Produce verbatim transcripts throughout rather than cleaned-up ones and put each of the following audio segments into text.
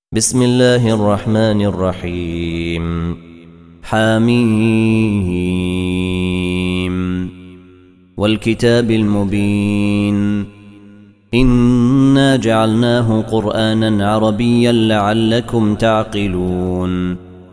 بسم الله الرحمن الرحيم. حميم والكتاب المبين إنا جعلناه قرآنا عربيا لعلكم تعقلون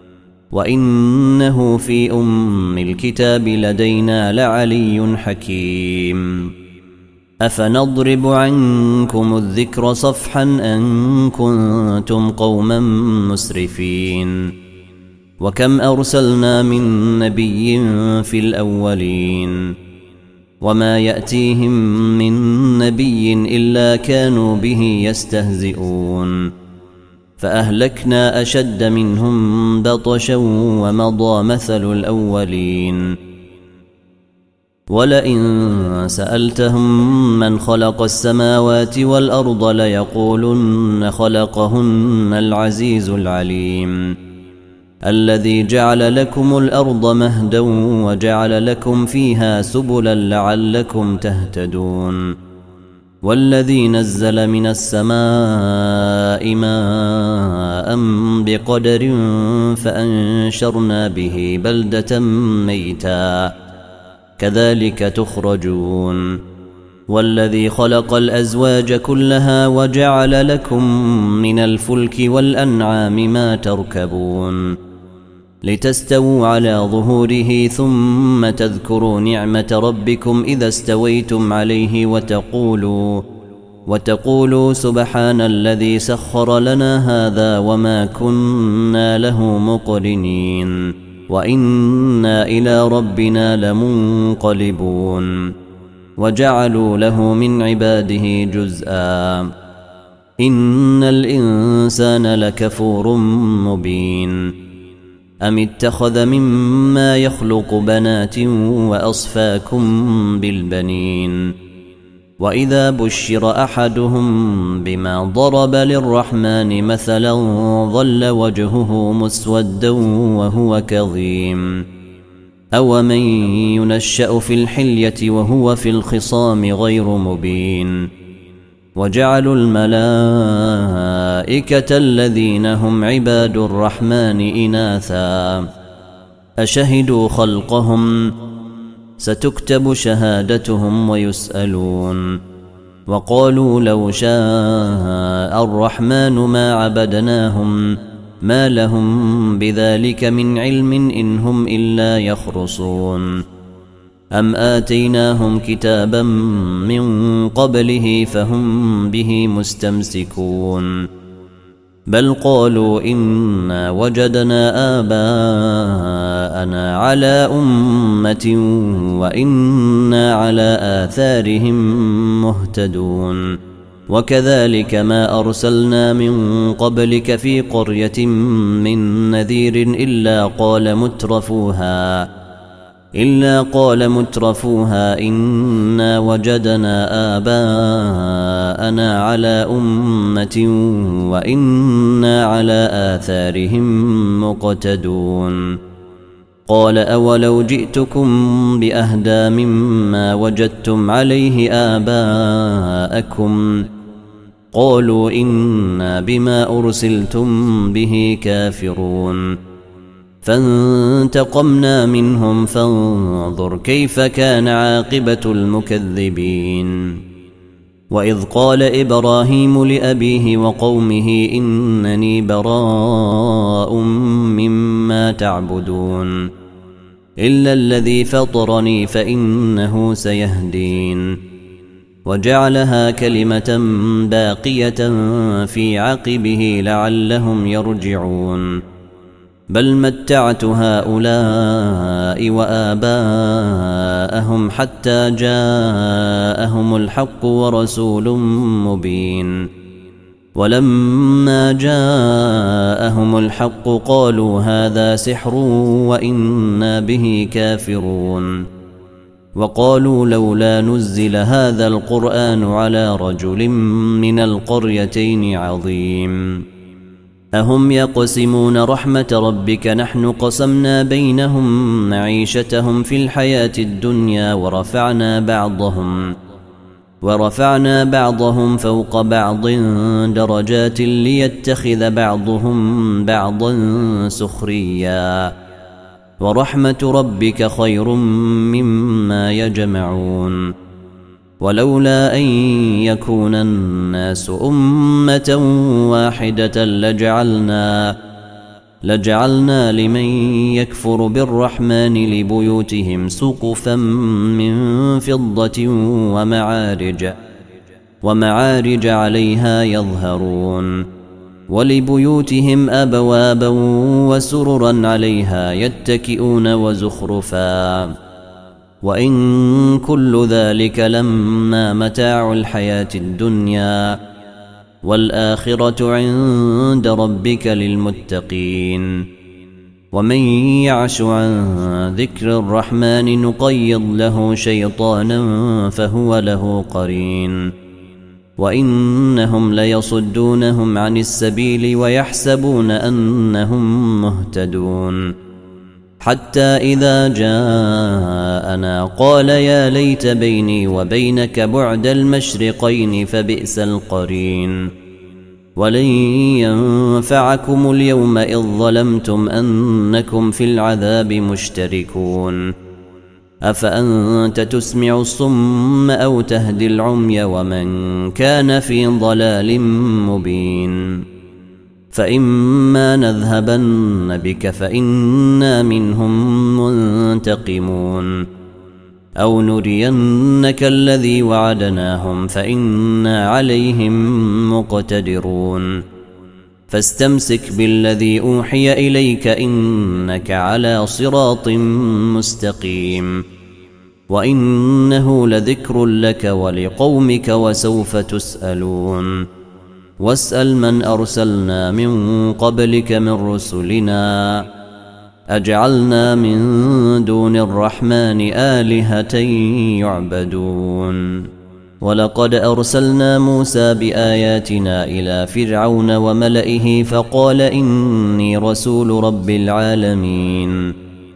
وإنه في أم الكتاب لدينا لعلي حكيم. أفنضرب عنكم الذكر صفحا أن كنتم قوما مسرفين وكم أرسلنا من نبي في الأولين وما يأتيهم من نبي إلا كانوا به يستهزئون فأهلكنا أشد منهم بطشا ومضى مثل الأولين. ولئن سألتهم من خلق السماوات والأرض ليقولن خلقهن العزيز العليم الذي جعل لكم الأرض مهدا وجعل لكم فيها سبلا لعلكم تهتدون والذي نزل من السماء ماء بقدر فأنشرنا به بلدة ميتا كذلك تخرجون والذي خلق الأزواج كلها وجعل لكم من الفلك والأنعام ما تركبون لتستووا على ظهوره ثم تذكروا نعمة ربكم إذا استويتم عليه وتقولوا وتقولوا سبحان الذي سخر لنا هذا وما كنا له مقرنين وإنا إلى ربنا لمنقلبون وجعلوا له من عباده جزءا إن الإنسان لكفور مبين. أم اتخذ مما يخلق بنات وأصفاكم بالبنين وإذا بشر أحدهم بما ضرب للرحمن مثلا ظل وجهه مسودا وهو كظيم أومن ينشأ في الحلية وهو في الخصام غير مبين. وجعلوا الملائكة الذين هم عباد الرحمن إناثا أشهدوا خلقهم ستكتب شهادتهم ويسألون وقالوا لو شاء الرحمن ما عبدناهم ما لهم بذلك من علم إن هم إلا يخرصون أم آتيناهم كتابا من قبله فهم به مستمسكون بل قالوا إنا وجدنا آباءنا على أمة وإنا على آثارهم مهتدون وكذلك ما أرسلنا من قبلك في قرية من نذير إلا قال مترفوها إلا قال مترفوها إنا وجدنا آباءنا على أمة وإنا على آثارهم مقتدون قال أولو جئتكم بأهدى مما وجدتم عليه آباءكم قالوا إنا بما أرسلتم به كافرون فانتقمنا منهم فانظر كيف كان عاقبة المكذبين. وإذ قال إبراهيم لأبيه وقومه إنني براء مما تعبدون إلا الذي فطرني فإنه سيهدين وجعلها كلمة باقية في عقبه لعلهم يرجعون بل متعت هؤلاء وآباءهم حتى جاءهم الحق ورسول مبين ولما جاءهم الحق قالوا هذا سحر وإنا به كافرون وقالوا لولا نزل هذا القرآن على رجل من القريتين عظيم أهم يقسمون رحمة ربك نحن قسمنا بينهم معيشتهم في الحياة الدنيا ورفعنا بعضهم ورفعنا بعضهم فوق بعض درجات ليتخذ بعضهم بعضا سخريا ورحمة ربك خير مما يجمعون ولولا أن يكون الناس أمة واحدة لجعلنا لجعلنا لمن يكفر بالرحمن لبيوتهم سقفا من فضة ومعارج ومعارج عليها يظهرون ولبيوتهم أبوابا وسررا عليها يتكئون وزخرفا وإن كل ذلك لما متاع الحياة الدنيا والآخرة عند ربك للمتقين ومن يعش عن ذكر الرحمن نقيض له شيطانا فهو له قرين وإنهم ليصدونهم عن السبيل ويحسبون أنهم مهتدون حتى إذا جاءنا قال يا ليت بيني وبينك بعد المشرقين فبئس القرين ولن ينفعكم اليوم إذ ظلمتم أنكم في العذاب مشتركون أفأنت تسمع الصم أو تهدي العمي ومن كان في ضلال مبين فإما نذهبن بك فإنا منهم منتقمون أو نرينك الذي وعدناهم فإنا عليهم مقتدرون فاستمسك بالذي أوحي إليك إنك على صراط مستقيم وإنه لذكر لك ولقومك وسوف تسألون واسأل من أرسلنا من قبلك من رسلنا أجعلنا من دون الرحمن آلهة يعبدون ولقد أرسلنا موسى بآياتنا إلى فرعون وملئه فقال إني رسول رب العالمين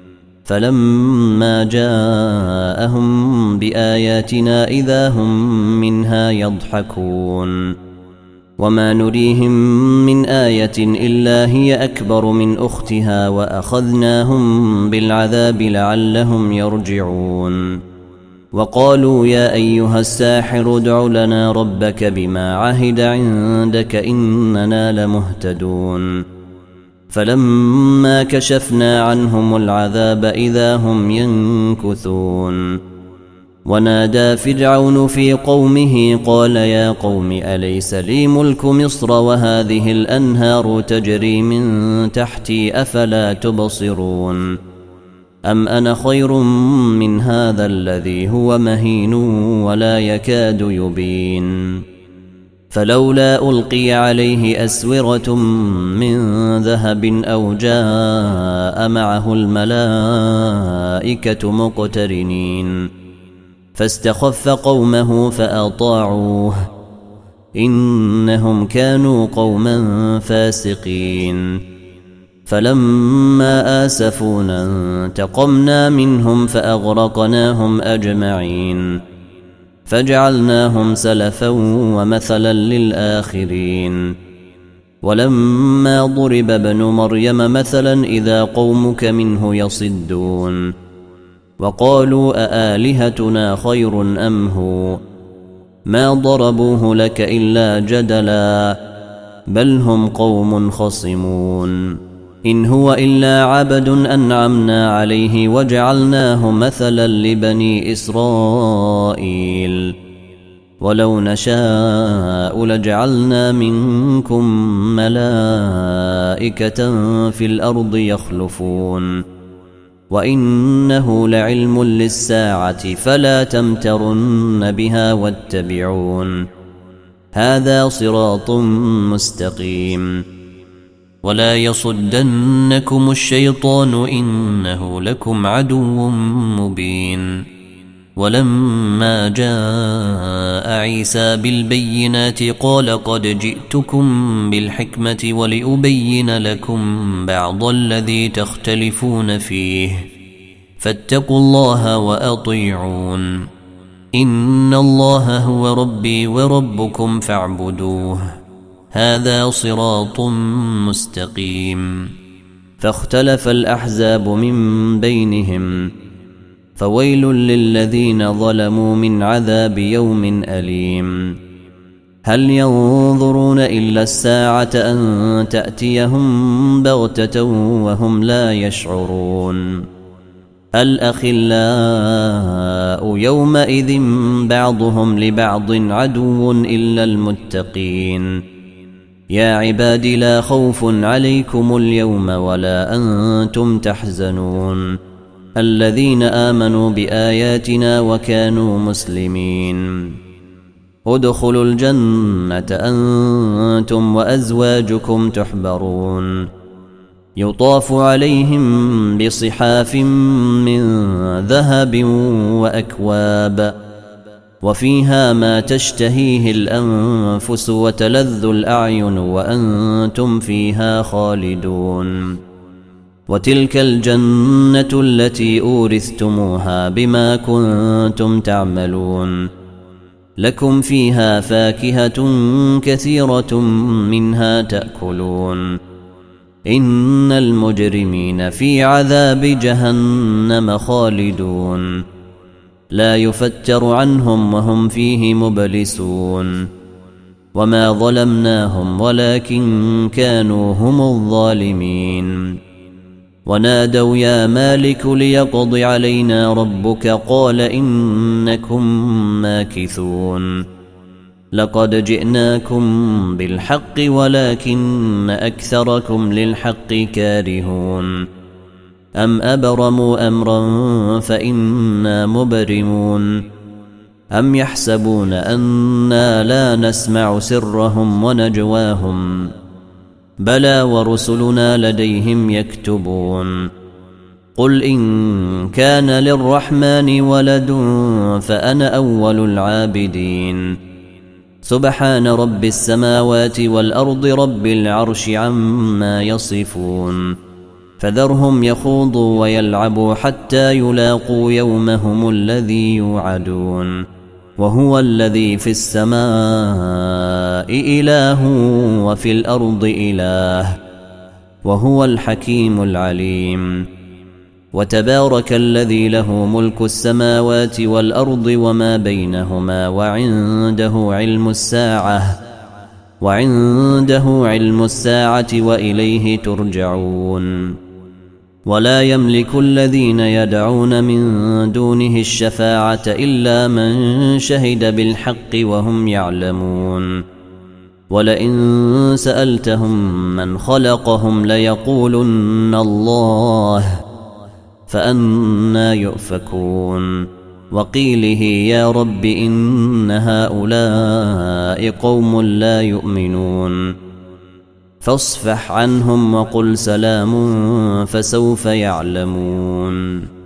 فلما جاءهم بآياتنا إذا هم منها يضحكون وما نريهم من آية إلا هي أكبر من أختها وأخذناهم بالعذاب لعلهم يرجعون وقالوا يا أيها الساحر ادع لنا ربك بما عهد عندك إننا لمهتدون فلما كشفنا عنهم العذاب إذا هم ينكثون ونادى فرعون في قومه قال يا قوم أليس لي ملك مصر وهذه الأنهار تجري من تحتي أفلا تبصرون أم أنا خير من هذا الذي هو مهين ولا يكاد يبين فلولا ألقي عليه أسورة من ذهب أو جاء معه الملائكة مقترنين فاستخف قومه فأطاعوه إنهم كانوا قوما فاسقين فلما آسفونا انتقمنا منهم فأغرقناهم أجمعين فجعلناهم سلفا ومثلا للآخرين ولما ضرب ابن مريم مثلا إذا قومك منه يصدون وقالوا أآلهتنا خير أم هو ما ضربوه لك إلا جدلا بل هم قوم خصمون إن هو إلا عبد أنعمنا عليه وجعلناه مثلا لبني إسرائيل ولو نشاء لجعلنا منكم ملائكة في الأرض يخلفون وإنه لعلم للساعة فلا تمترن بها واتبعون هذا صراط مستقيم ولا يصدنكم الشيطان إنه لكم عدو مبين ولما جاء عيسى بالبينات قال قد جئتكم بالحكمة ولأبين لكم بعض الذي تختلفون فيه فاتقوا الله وأطيعون إن الله هو ربي وربكم فاعبدوه هذا صراط مستقيم. فاختلف الأحزاب من بينهم فويل للذين ظلموا من عذاب يوم أليم. هل ينظرون إلا الساعة أن تأتيهم بغتة وهم لا يشعرون. الأخلاء يومئذ بعضهم لبعض عدو إلا المتقين. يا عباد لا خوف عليكم اليوم ولا أنتم تحزنون الذين آمنوا بآياتنا وكانوا مسلمين. ادخلوا الجنة أنتم وأزواجكم تحبرون يطاف عليهم بصحاف من ذهب وأكواب وفيها ما تشتهيه الأنفس وتلذ الأعين وأنتم فيها خالدون. وتلك الجنة التي أورثتموها بما كنتم تعملون لكم فيها فاكهة كثيرة منها تأكلون. إن المجرمين في عذاب جهنم خالدون لا يفتر عنهم وهم فيه مبلسون. وما ظلمناهم ولكن كانوا هم الظالمين. ونادوا يا مالك ليقض علينا ربك قال إنكم ماكثون. لقد جئناكم بالحق ولكن أكثركم للحق كارهون. أم أبرموا أمرا فإنا مبرمون. أم يحسبون أنا لا نسمع سرهم ونجواهم بلى ورسلنا لديهم يكتبون. قل إن كان للرحمن ولد فأنا أول العابدين. سبحان رب السماوات والأرض رب العرش عما يصفون. فذرهم يخوضوا ويلعبوا حتى يلاقوا يومهم الذي يوعدون. وهو الذي في السماء إله وفي الأرض إله وهو الحكيم العليم. وتبارك الذي له ملك السماوات والأرض وما بينهما وعنده علم الساعة وعنده علم الساعة وإليه ترجعون. ولا يملك الذين يدعون من دونه الشفاعة إلا من شهد بالحق وهم يعلمون. ولئن سألتهم من خلقهم ليقولن الله فأنى يؤفكون. وقيله يا رب إن هؤلاء قوم لا يؤمنون فاصفح عنهم وقل سلام فسوف يعلمون.